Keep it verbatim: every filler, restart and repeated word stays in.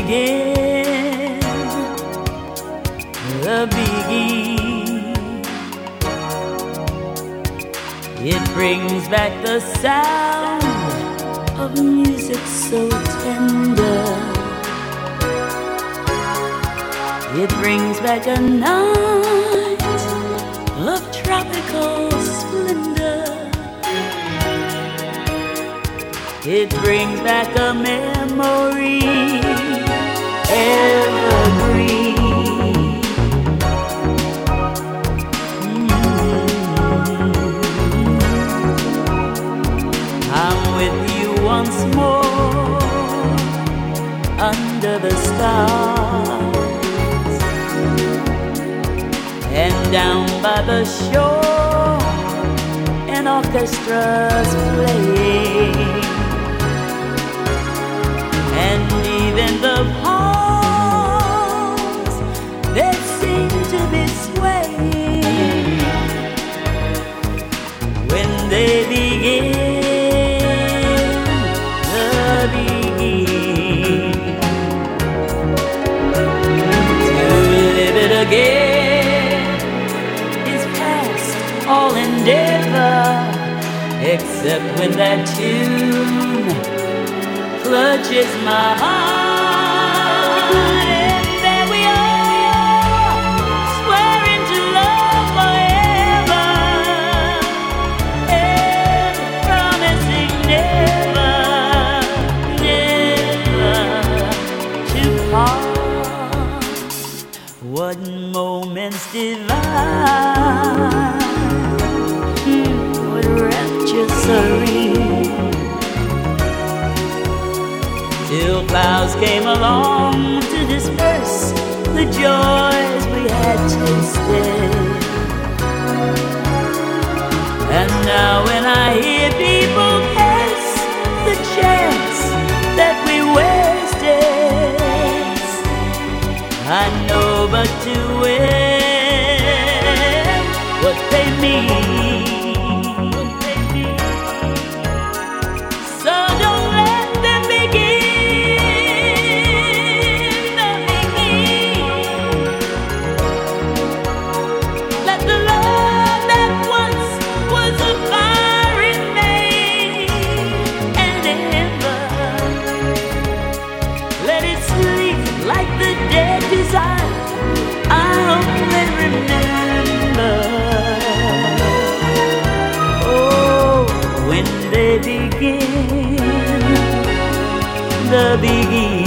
begin, the begin. It brings back the sound of music so tender. It brings back a night of tropical splendor. It brings back a memory evergreen. Mm-hmm. I'm with you once more under the stars, and down by the shore an orchestra's playing. And even the palms, they seem to be swaying when they begin, the begin. To live it again is past all endeavor, except when that tune clutches my heart, and there we are, swearing to love forever, and promising never, never to part. What moments divine, what rapture serene, till clouds came along to disperse the joys we had tasted. And now when I hear people curse the chance that we wasted, I know but too well what they mean. Begin, the begin.